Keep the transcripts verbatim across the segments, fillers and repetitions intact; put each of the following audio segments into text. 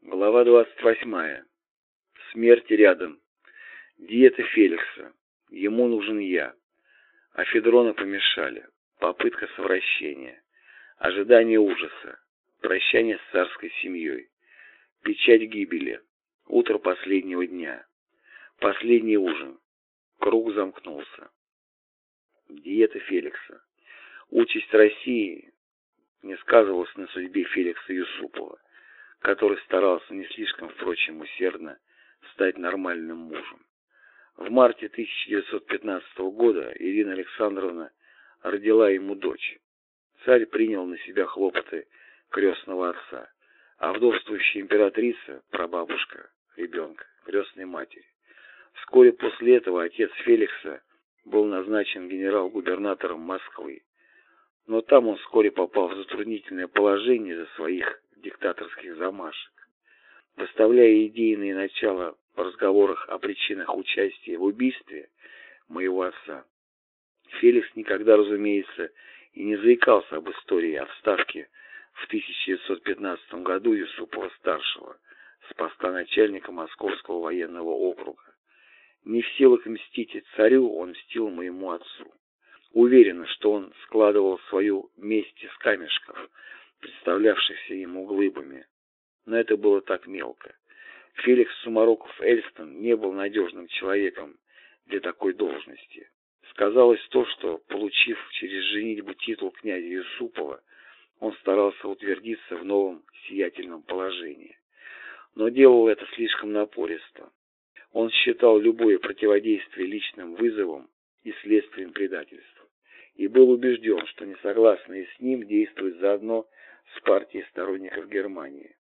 Глава двадцать восьмая. Смерть рядом. Диета Феликса. Ему нужен я. Афедрона помешали. Попытка совращения. Ожидание ужаса. Прощание с царской семьей. Печать гибели. Утро последнего дня. Последний ужин. Круг замкнулся. Диета Феликса. Участь России не сказывалась на судьбе Феликса Юсупова, который старался не слишком, впрочем, усердно стать нормальным мужем. В марте тысяча девятьсот пятнадцатого года Ирина Александровна родила ему дочь. Царь принял на себя хлопоты крестного отца, а вдовствующая императрица, прабабушка ребенка, крестной матери. Вскоре после этого отец Феликса был назначен генерал-губернатором Москвы, но там он вскоре попал в затруднительное положение из-за своих диктаторских замашек. Выставляя идейные начала в разговорах о причинах участия в убийстве моего отца, Феликс никогда, разумеется, и не заикался об истории отставки в тысяча девятьсот пятнадцатом году Юсупова-старшего с поста начальника Московского военного округа. Не в силах мстить царю, он мстил моему отцу. Уверен, что он складывал свою месть из камешков, представлявшихся ему глыбами. Но это было так мелко. Феликс Сумароков-Эльстон не был надежным человеком для такой должности. Сказалось то, что, получив через женитьбу титул князя Юсупова, он старался утвердиться в новом сиятельном положении. Но делал это слишком напористо. Он считал любое противодействие личным вызовом и следствием предательства, и был убежден, что несогласные с ним действуют заодно с партией сторонников Германии.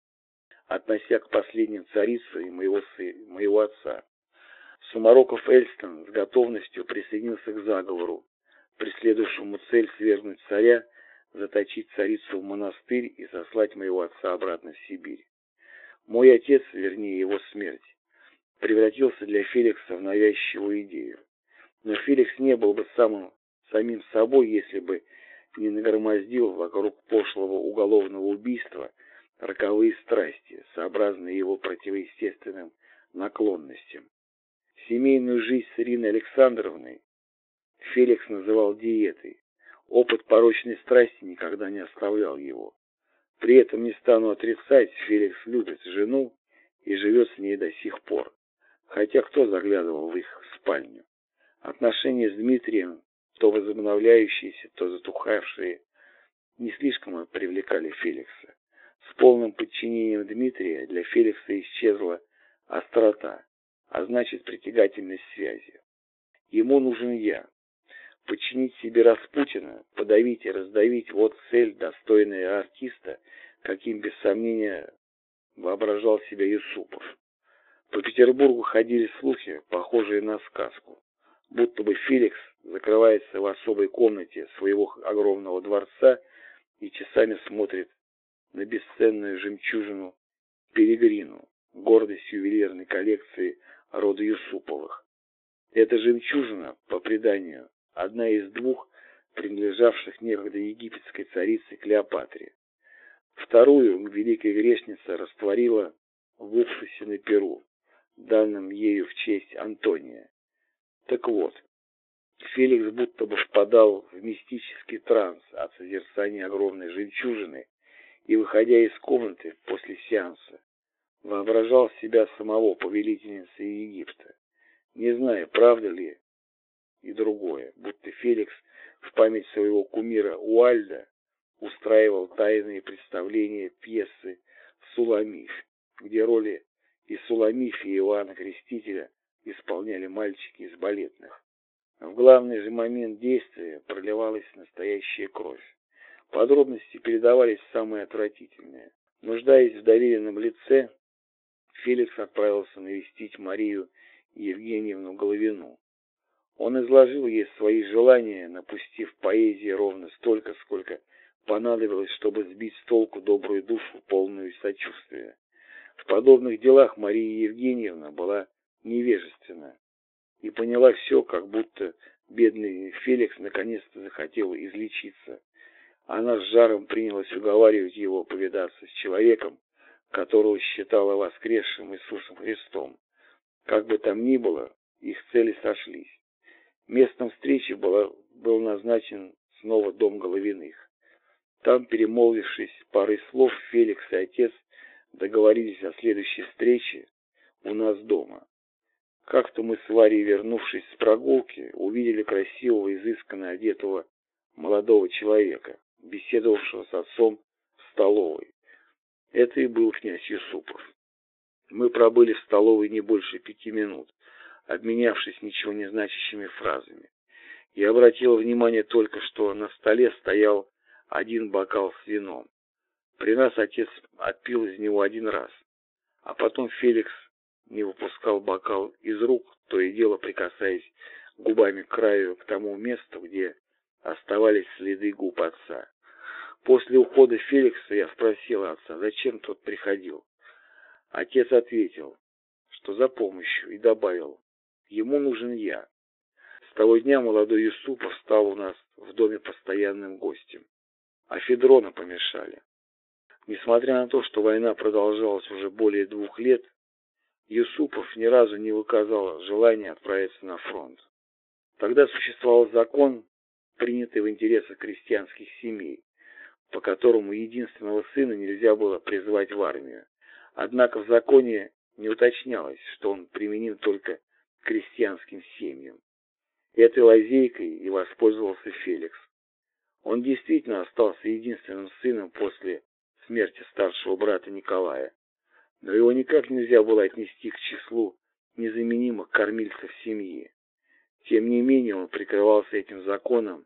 Относя к последним царицу и моего, сына, моего отца, Сумароков-Эльстон с готовностью присоединился к заговору, преследующему цель свергнуть царя, заточить царицу в монастырь и сослать моего отца обратно в Сибирь. Мой отец, вернее его смерть, превратился для Феликса в навязчивую идею. Но Феликс не был бы самым, самим собой, если бы не нагромоздил вокруг пошлого уголовного убийства роковые страсти, сообразные его противоестественным наклонностям. Семейную жизнь с Ириной Александровной Феликс называл диетой. Опыт порочной страсти никогда не оставлял его. При этом, не стану отрицать, Феликс любит жену и живет с ней до сих пор. Хотя кто заглядывал в их спальню? Отношения с Дмитрием, то возобновляющиеся, то затухавшие, не слишком привлекали Феликса. С полным подчинением Дмитрия для Феликса исчезла острота, а значит притягательность связи. Ему нужен я. Подчинить себе Распутина, подавить и раздавить — вот цель, достойная артиста, каким без сомнения воображал себя Юсупов. По Петербургу ходили слухи, похожие на сказку, будто бы Феликс закрывается в особой комнате своего огромного дворца и часами смотрит на бесценную жемчужину Перегрину, гордость ювелирной коллекции рода Юсуповых. Эта жемчужина, по преданию, одна из двух, принадлежавших некогда египетской царице Клеопатре. Вторую великая грешница растворила в уксусе на Перу, данном ею в честь Антония. Так вот, Феликс будто бы впадал в мистический транс от созерцания огромной жемчужины и, выходя из комнаты после сеанса, воображал себя самого повелительницей Египта, не зная, правда ли и другое, будто Феликс в память своего кумира Уальда устраивал тайные представления пьесы «Суламифь», где роли и Суламифь, и Иоанна Крестителя исполняли мальчики из балетных. В главный же момент действия проливалась настоящая кровь. Подробности передавались самые отвратительные. Нуждаясь в доверенном лице, Феликс отправился навестить Марию Евгеньевну Головину. Он изложил ей свои желания, напустив поэзии ровно столько, сколько понадобилось, чтобы сбить с толку добрую душу, полную сочувствия. В подобных делах Мария Евгеньевна была невежественна и поняла все, как будто бедный Феликс наконец-то захотел излечиться. Она с жаром принялась уговаривать его повидаться с человеком, которого считала воскресшим Иисусом Христом. Как бы там ни было, их цели сошлись. Местом встречи было, был назначен снова дом Головиных. Там, перемолвившись парой слов, Феликс и отец договорились о следующей встрече у нас дома. Как-то мы с Варей, вернувшись с прогулки, увидели красивого, изысканно одетого молодого человека, беседовавшего с отцом в столовой. Это и был князь Юсупов. Мы пробыли в столовой не больше пяти минут, обменявшись ничего не значащими фразами. Я обратил внимание только, что на столе стоял один бокал с вином. При нас отец отпил из него один раз, а потом Феликс не выпускал бокал из рук, то и дело прикасаясь губами к краю, к тому месту, где оставались следы губ отца. После ухода Феликса я спросил отца, зачем тот приходил. Отец ответил, что за помощью, и добавил, ему нужен я. С того дня молодой Юсупов стал у нас в доме постоянным гостем. А Федрона помешали. Несмотря на то, что война продолжалась уже более двух лет, Юсупов ни разу не выказал желания отправиться на фронт. Тогда существовал закон, принятый в интересах крестьянских семей, по которому единственного сына нельзя было призвать в армию. Однако в законе не уточнялось, что он применим только к крестьянским семьям. Этой лазейкой и воспользовался Феликс. Он действительно остался единственным сыном после смерти старшего брата Николая, но его никак нельзя было отнести к числу незаменимых кормильцев семьи. Тем не менее он прикрывался этим законом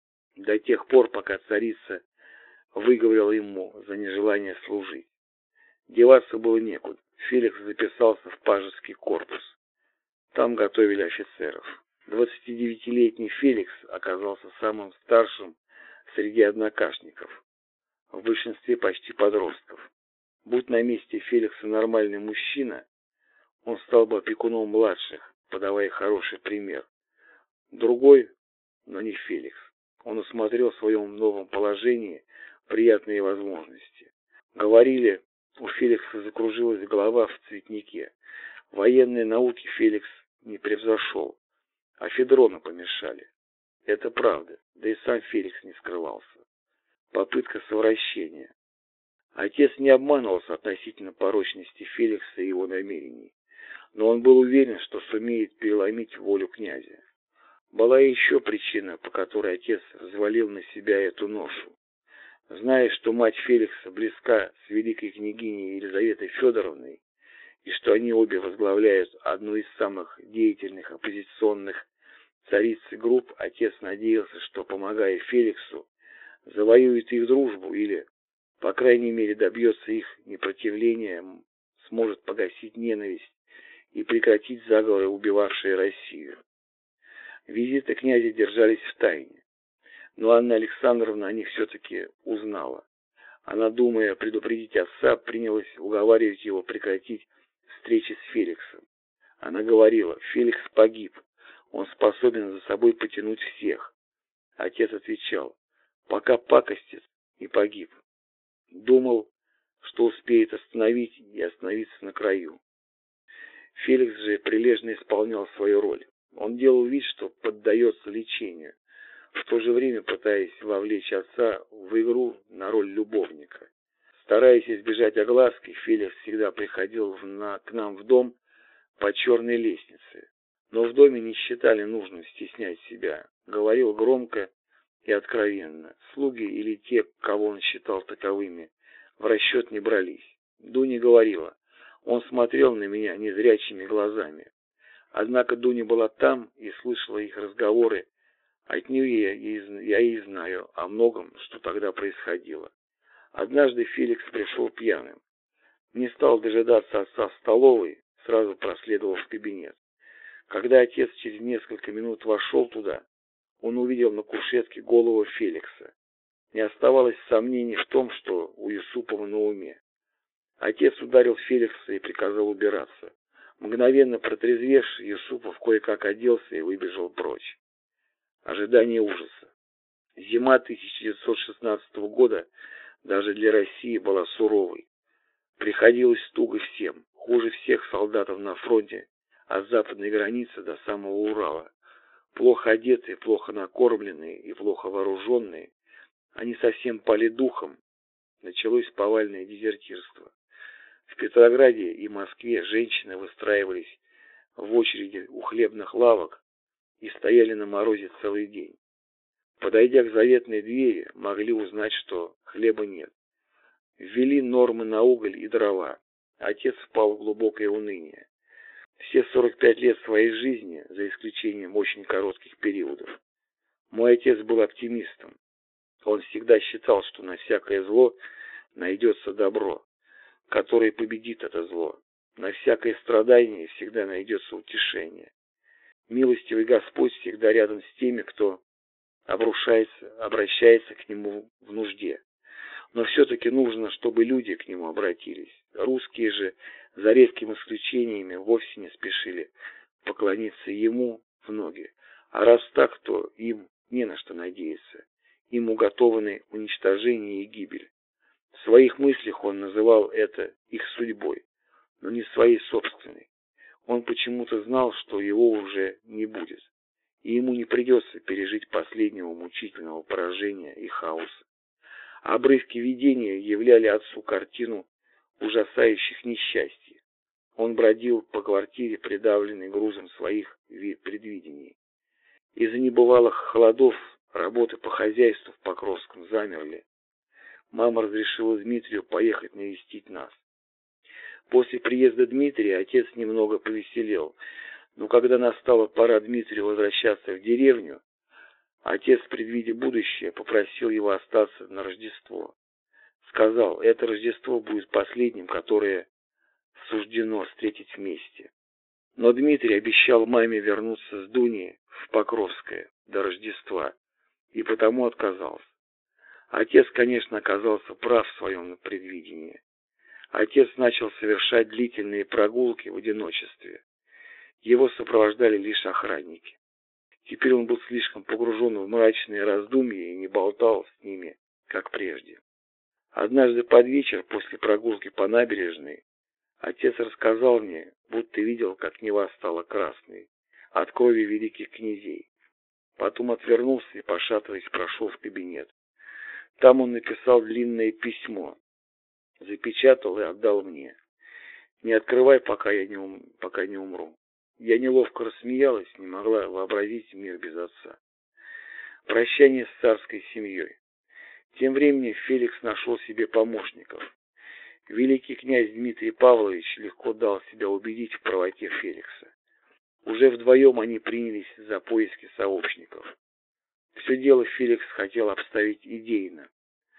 до тех пор, пока царица выговорила ему за нежелание служить. Деваться было некуда. Феликс записался в пажеский корпус. Там готовили офицеров. двадцатидевятилетний Феликс оказался самым старшим среди однокашников, в большинстве почти подростков. Будь на месте Феликса нормальный мужчина, он стал бы опекуном младших, подавая хороший пример. Другой, но не Феликс. Он усмотрел в своем новом положении приятные возможности. Говорили, у Феликса закружилась голова в цветнике. Военные науки Феликс не превзошел, а Федрона помешали. Это правда, да и сам Феликс не скрывался. Попытка совращения. Отец не обманывался относительно порочности Феликса и его намерений, но он был уверен, что сумеет переломить волю князя. Была еще причина, по которой отец взвалил на себя эту ношу. Зная, что мать Феликса близка с великой княгиней Елизаветой Федоровной, и что они обе возглавляют одну из самых деятельных оппозиционных цариц и групп, отец надеялся, что, помогая Феликсу, завоюет их дружбу или, по крайней мере, добьется их непротивления, сможет погасить ненависть и прекратить заговоры, убивавшие Россию. Визиты князя держались в тайне, но Анна Александровна о них все-таки узнала. Она, думая предупредить отца, принялась уговаривать его прекратить встречи с Феликсом. Она говорила, Феликс погиб, он способен за собой потянуть всех. Отец отвечал, пока пакостит, и погиб. Думал, что успеет остановить и остановиться на краю. Феликс же прилежно исполнял свою роль. Он делал вид, что поддается лечению, в то же время пытаясь вовлечь отца в игру на роль любовника. Стараясь избежать огласки, Феликс всегда приходил в, на, к нам в дом по черной лестнице. Но в доме не считали нужным стеснять себя. Говорил громко и откровенно. Слуги или те, кого он считал таковыми, в расчет не брались. Дуня говорила, он смотрел на меня незрячими глазами. Однако Дуня была там и слышала их разговоры. От нее я, я и знаю о многом, что тогда происходило. Однажды Феликс пришел пьяным. Не стал дожидаться отца в столовой, сразу проследовал в кабинет. Когда отец через несколько минут вошел туда, он увидел на кушетке голову Феликса. Не оставалось сомнений в том, что у Юсупова на уме. Отец ударил Феликса и приказал убираться. Мгновенно протрезвевший, Юсупов кое-как оделся и выбежал прочь. Ожидание ужаса. Зима тысяча девятьсот шестнадцатого года даже для России была суровой. Приходилось туго всем, хуже всех солдатов на фронте, от западной границы до самого Урала. Плохо одетые, плохо накормленные и плохо вооруженные, они совсем пали духом. Началось повальное дезертирство. В Петрограде и Москве женщины выстраивались в очереди у хлебных лавок и стояли на морозе целый день. Подойдя к заветной двери, могли узнать, что хлеба нет. Ввели нормы на уголь и дрова. Отец впал в глубокое уныние. Все сорок пять лет своей жизни, за исключением очень коротких периодов, мой отец был оптимистом. Он всегда считал, что на всякое зло найдется добро, которое победит это зло. На всякое страдание всегда найдется утешение. Милостивый Господь всегда рядом с теми, кто обрушается, обращается к Нему в нужде. Но все-таки нужно, чтобы люди к Нему обратились. Русские же, за редкими исключениями, вовсе не спешили поклониться Ему в ноги. А раз так, то им не на что надеяться. Им уготованы уничтожение и гибель. В своих мыслях он называл это их судьбой, но не своей собственной. Он почему-то знал, что его уже не будет, и ему не придется пережить последнего мучительного поражения и хаоса. Обрывки видения являли отцу картину ужасающих несчастий. Он бродил по квартире, придавленный грузом своих предвидений. Из-за небывалых холодов работы по хозяйству в Покровском замерли. Мама разрешила Дмитрию поехать навестить нас. После приезда Дмитрия отец немного повеселел, но когда настала пора Дмитрию возвращаться в деревню, отец, предвидя будущее, попросил его остаться на Рождество. Сказал, это Рождество будет последним, которое суждено встретить вместе. Но Дмитрий обещал маме вернуться с Дуней в Покровское до Рождества, и потому отказался. Отец, конечно, оказался прав в своем предвидении. Отец начал совершать длительные прогулки в одиночестве. Его сопровождали лишь охранники. Теперь он был слишком погружен в мрачные раздумья и не болтал с ними, как прежде. Однажды под вечер, после прогулки по набережной, отец рассказал мне, будто видел, как Нева стала красной от крови великих князей. Потом отвернулся и, пошатываясь, прошел в кабинет. Там он написал длинное письмо, запечатал и отдал мне. «Не открывай, пока я не, ум... пока не умру». Я неловко рассмеялась, не могла вообразить мир без отца. Прощание с царской семьей. Тем временем Феликс нашел себе помощников. Великий князь Дмитрий Павлович легко дал себя убедить в правоте Феликса. Уже вдвоем они принялись за поиски сообщников. Все дело Феликс хотел обставить идейно.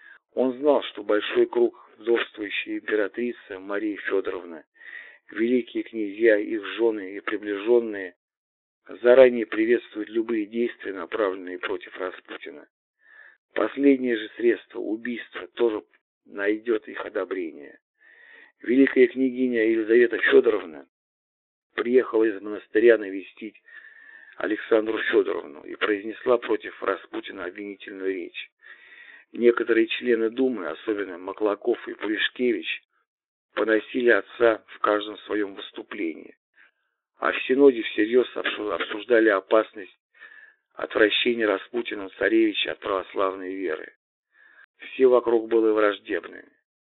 Он знал, что большой круг вдовствующей императрицы Марии Федоровны, великие князья, их жены и приближенные заранее приветствуют любые действия, направленные против Распутина. Последнее же средство, убийство, тоже найдет их одобрение. Великая княгиня Елизавета Федоровна приехала из монастыря навестить Александру Федоровну и произнесла против Распутина обвинительную речь. Некоторые члены Думы, особенно Маклаков и Пулешкевич, поносили отца в каждом своем выступлении, а в Синоде всерьез обсуждали опасность отвращения Распутина царевича от православной веры. Все вокруг было враждебным.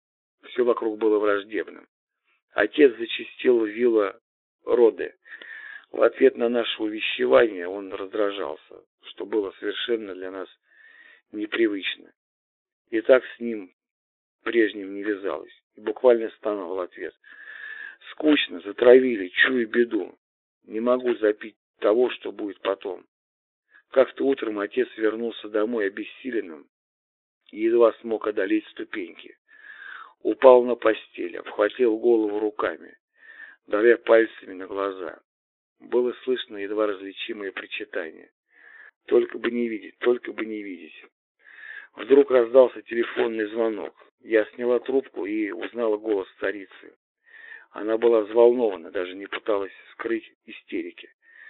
Все вокруг было враждебным. Отец зачастил вилла Роде. В ответ на наше увещевание он раздражался, что было совершенно для нас непривычно. И так с ним прежним не вязалось. И буквально стонал в ответ. Скучно, затравили, чую беду. Не могу запить того, что будет потом. Как-то утром отец вернулся домой обессиленным и едва смог одолеть ступеньки. Упал на постель, обхватил голову руками, давя пальцами на глаза. Было слышно едва различимое причитание. Только бы не видеть, только бы не видеть. Вдруг раздался телефонный звонок. Я сняла трубку и узнала голос царицы. Она была взволнована, даже не пыталась скрыть истерики.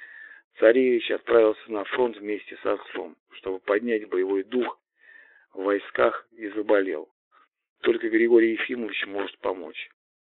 Царевич отправился на фронт вместе с отцом, чтобы поднять боевой дух в войсках, и заболел. Только Григорий Ефимович может помочь.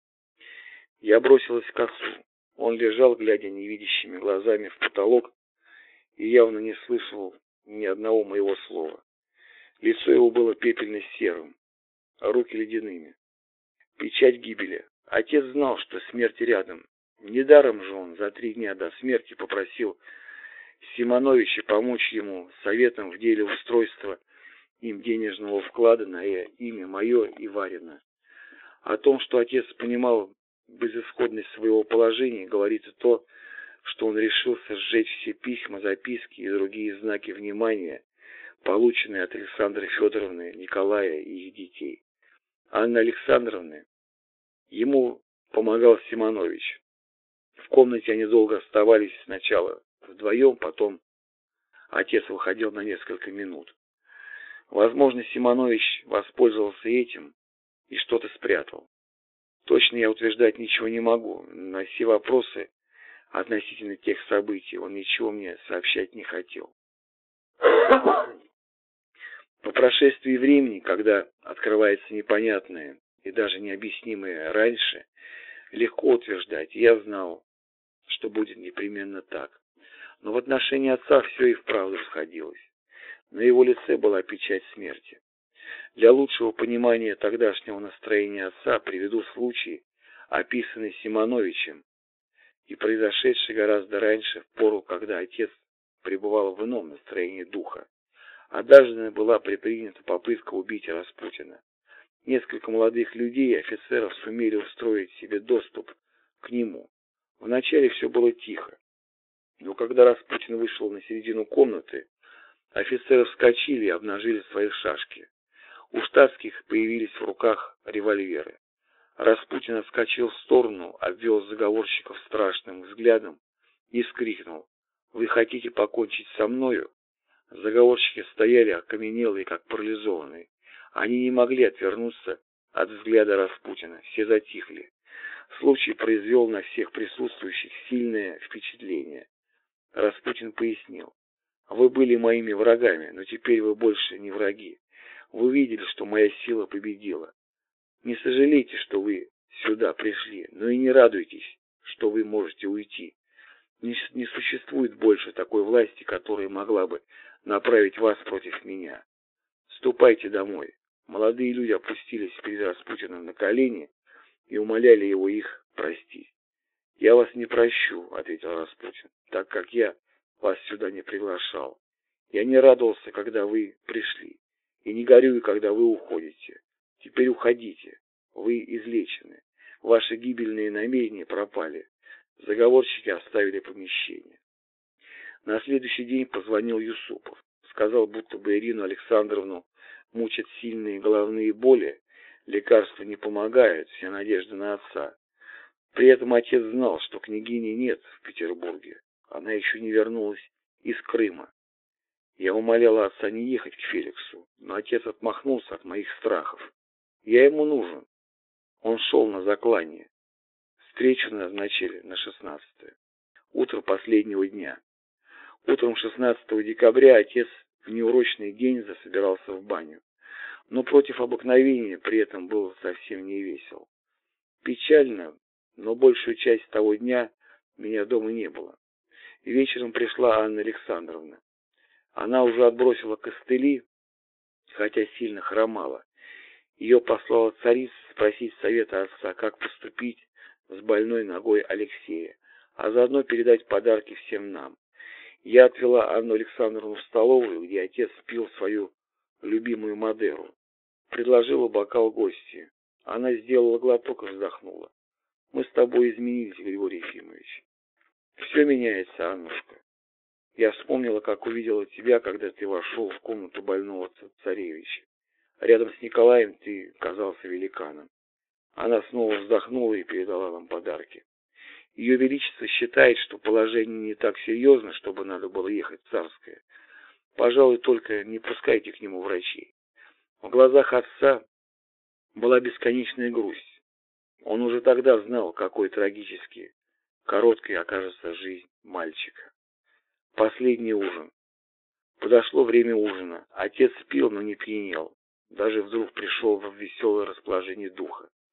Я бросилась к отцу. Он лежал, глядя невидящими глазами в потолок, и явно не слышал ни одного моего слова. Лицо его было пепельно-серым, а руки ледяными. Печать гибели. Отец знал, что смерть рядом. Недаром же он за три дня до смерти попросил Симоновича помочь ему советом в деле устройства им денежного вклада на имя мое и Варина. О том, что отец понимал безысходность своего положения, говорится то, что он решился сжечь все письма, записки и другие знаки внимания, полученные от Александры Федоровны, Николая и их детей. Анны Александровны ему помогал Симонович. В комнате они долго оставались сначала вдвоем, потом отец выходил на несколько минут. Возможно, Симонович воспользовался этим и что-то спрятал. Точно я утверждать ничего не могу. На все вопросы относительно тех событий он ничего мне сообщать не хотел. По прошествии времени, когда открывается непонятное и даже необъяснимое раньше, легко утверждать, я знал, что будет непременно так. Но в отношении отца все и вправду сходилось. На его лице была печать смерти. Для лучшего понимания тогдашнего настроения отца приведу случай, описанный Симоновичем и произошедший гораздо раньше, в пору, когда отец пребывал в ином настроении духа. Однажды была предпринята попытка убить Распутина. Несколько молодых людей и офицеров сумели устроить себе доступ к нему. Вначале все было тихо, но когда Распутин вышел на середину комнаты, офицеры вскочили и обнажили свои шашки. У штатских появились в руках револьверы. Распутин отскочил в сторону, обвел заговорщиков страшным взглядом и вскрикнул: «Вы хотите покончить со мною?» Заговорщики стояли окаменелые, как парализованные. Они не могли отвернуться от взгляда Распутина. Все затихли. Случай произвел на всех присутствующих сильное впечатление. Распутин пояснил: «Вы были моими врагами, но теперь вы больше не враги. Вы видели, что моя сила победила. Не сожалейте, что вы сюда пришли, но и не радуйтесь, что вы можете уйти. Не, не существует больше такой власти, которая могла бы направить вас против меня. Ступайте домой». Молодые люди опустились перед Распутиным на колени и умоляли его их простить. «Я вас не прощу», — ответил Распутин, — «так как я вас сюда не приглашал. Я не радовался, когда вы пришли, и не горюю, когда вы уходите. Теперь уходите. Вы излечены. Ваши гибельные намерения пропали. Заговорщики оставили помещение». На следующий день позвонил Юсупов. Сказал, будто бы Ирину Александровну мучат сильные головные боли, лекарства не помогают, вся надежда на отца. При этом отец знал, что княгини нет в Петербурге. Она еще не вернулась из Крыма. Я умолял отца не ехать к Феликсу, но отец отмахнулся от моих страхов. Я ему нужен. Он шел на заклание. Встречу назначили на шестнадцатое. Утро последнего дня. Утром шестнадцатого декабря отец в неурочный день засобирался в баню. Но против обыкновения при этом был совсем не весел. Печально, но большую часть того дня меня дома не было. Вечером пришла Анна Александровна. Она уже отбросила костыли, хотя сильно хромала. Ее послала царица спросить совета отца, как поступить с больной ногой Алексея, а заодно передать подарки всем нам. Я отвела Анну Александровну в столовую, где отец пил свою любимую Мадеру. Предложила бокал гостье. Она сделала глоток и вздохнула. «Мы с тобой изменились, Григорий Ефимович. Все меняется, Аннушка. Я вспомнила, как увидела тебя, когда ты вошел в комнату больного царевича. Рядом с Николаем ты казался великаном». Она снова вздохнула и передала вам подарки. Ее Величество считает, что положение не так серьезно, чтобы надо было ехать в Царское. Пожалуй, только не пускайте к нему врачей. В глазах отца была бесконечная грусть. Он уже тогда знал, какой трагически короткой окажется жизнь мальчика. Последний ужин. Подошло время ужина. Отец пил, но не пьянел. Даже вдруг пришел в веселое расположение духа.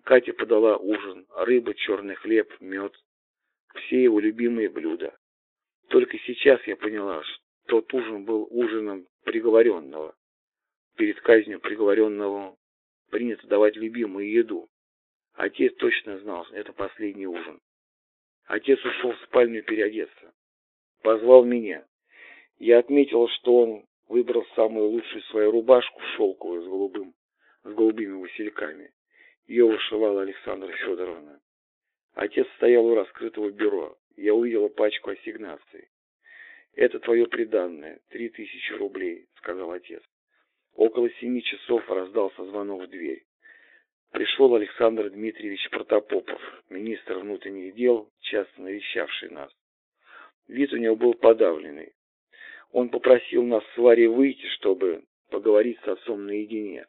Катя подала ужин: рыба, черный хлеб, мед, все его любимые блюда. Только сейчас я поняла, что тот ужин был ужином приговоренного. Перед казнью приговоренного принято давать любимую еду. Отец точно знал, что это последний ужин. Отец ушел в спальню переодеться. Позвал меня. Я отметил, что он выбрал самую лучшую свою рубашку шелковую с голубым, с голубыми васильками. Ее вышивала Александра Федоровна. Отец стоял у раскрытого бюро. Я увидела пачку ассигнаций. «Это твое приданное, три тысячи рублей», — сказал отец. Около семи часов раздался звонок в дверь. Пришел Александр Дмитриевич Протопопов, министр внутренних дел, часто навещавший нас. Вид у него был подавленный. Он попросил нас с Варей выйти, чтобы поговорить с отцом наедине.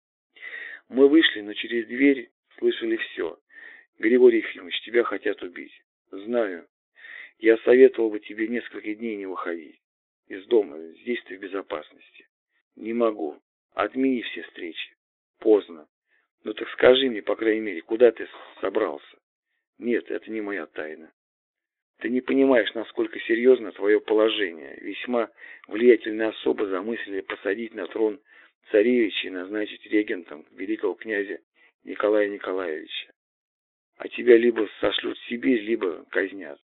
Мы вышли, но через дверь слышали все. «Григорий Ефимович, тебя хотят убить». «Знаю. Я советовал бы тебе несколько дней не выходить из дома. Здесь ты в безопасности». «Не могу. Отмени все встречи». «Поздно. Ну так скажи мне, по крайней мере, куда ты собрался?» «Нет, это не моя тайна». «Ты не понимаешь, насколько серьезно твое положение. Весьма влиятельные особы замыслили посадить на трон царевича и назначить регентом великого князя Николая Николаевича. А тебя либо сошлют в Сибирь, либо казнят.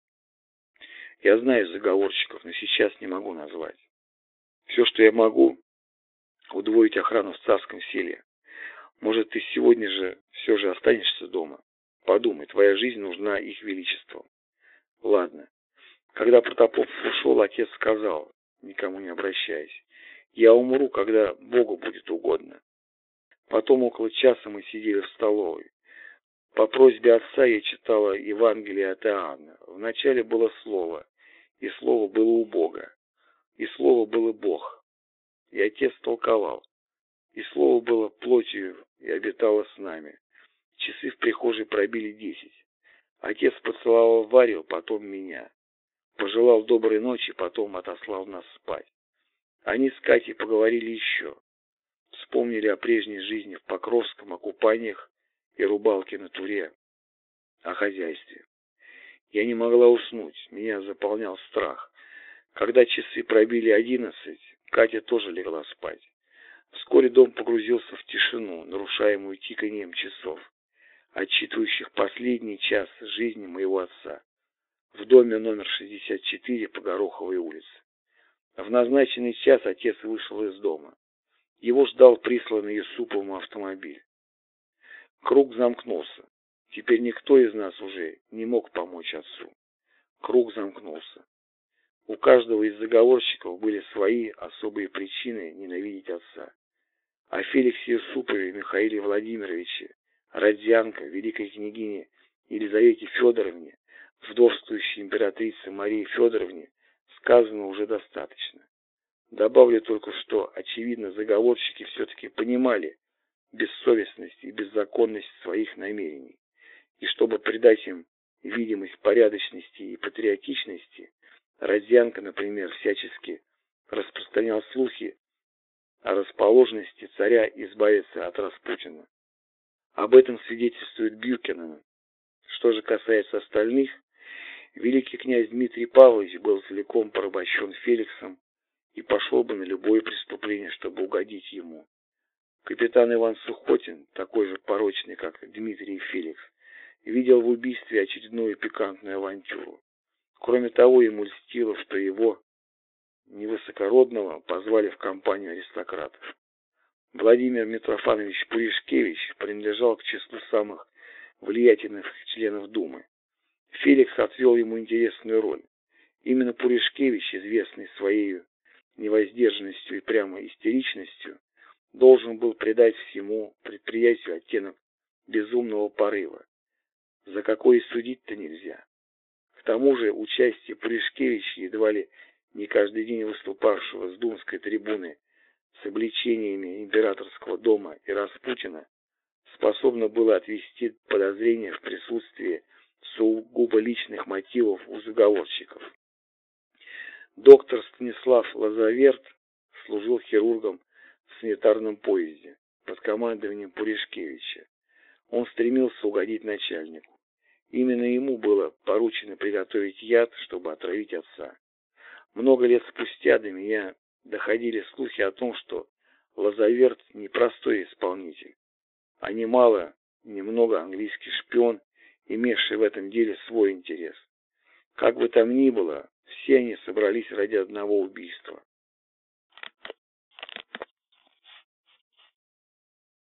Я знаю заговорщиков, но сейчас не могу назвать. Все, что я могу, удвоить охрану в царском селе. Может, ты сегодня же все же останешься дома? Подумай, твоя жизнь нужна их величеству». «Ладно». Когда Протопопов ушел, отец сказал, никому не обращаясь: «Я умру, когда Богу будет угодно». Потом около часа мы сидели в столовой. По просьбе отца я читала Евангелие от Иоанна. Вначале было Слово, и Слово было у Бога, и Слово было Бог. И отец толковал: «И Слово было плотью и обитало с нами». Часы в прихожей пробили десять. Отец поцеловал Варю, потом меня. Пожелал доброй ночи, потом отослал нас спать. Они с Катей поговорили еще. Вспомнили о прежней жизни в Покровском, о купаниях и рыбалке на Туре, о хозяйстве. Я не могла уснуть, меня заполнял страх. Когда часы пробили одиннадцать, Катя тоже легла спать. Вскоре дом погрузился в тишину, нарушаемую тиканьем часов, отсчитывающих последний час жизни моего отца, в доме номер шестьдесят четыре по Гороховой улице. В назначенный час отец вышел из дома. Его ждал присланный Юсуповым автомобиль. Круг замкнулся. Теперь никто из нас уже не мог помочь отцу. Круг замкнулся. У каждого из заговорщиков были свои особые причины ненавидеть отца. О Феликсе Юсупове, Михаиле Владимировиче, Родзянко, великой княгине Елизавете Федоровне, вдовствующей императрице Марии Федоровне, сказано уже достаточно. Добавлю только, что, очевидно, заговорщики все-таки понимали бессовестность и беззаконность своих намерений, и чтобы придать им видимость порядочности и патриотичности, Родзянко, например, всячески распространял слухи о расположенности царя избавиться от Распутина. Об этом свидетельствует Бюкенен. Что же касается остальных, великий князь Дмитрий Павлович был целиком порабощен Феликсом и пошел бы на любое преступление, чтобы угодить ему. Капитан Иван Сухотин, такой же порочный, как Дмитрий и Феликс, видел в убийстве очередную пикантную авантюру. Кроме того, ему льстило, что его, невысокородного, позвали в компанию аристократов. Владимир Митрофанович Пуришкевич принадлежал к числу самых влиятельных членов Думы. Феликс отвел ему интересную роль. Именно Пуришкевич, известный своей невоздержанностью и прямо истеричностью, должен был придать всему предприятию оттенок безумного порыва, за какой и судить-то нельзя. К тому же участие Пуришкевича, едва ли не каждый день выступавшего с думской трибуны с обличениями императорского дома и Распутина, способно было отвести подозрения в присутствии сугубо личных мотивов у заговорщиков. Доктор Станислав Лазаверт служил хирургом в санитарном поезде под командованием Пуришкевича. Он стремился угодить начальнику. Именно ему было поручено приготовить яд, чтобы отравить отца. Много лет спустя до меня доходили слухи о том, что Лазаверт непростой исполнитель, а немало, немного английский шпион, имевший в этом деле свой интерес. Как бы там ни было, все они собрались ради одного убийства.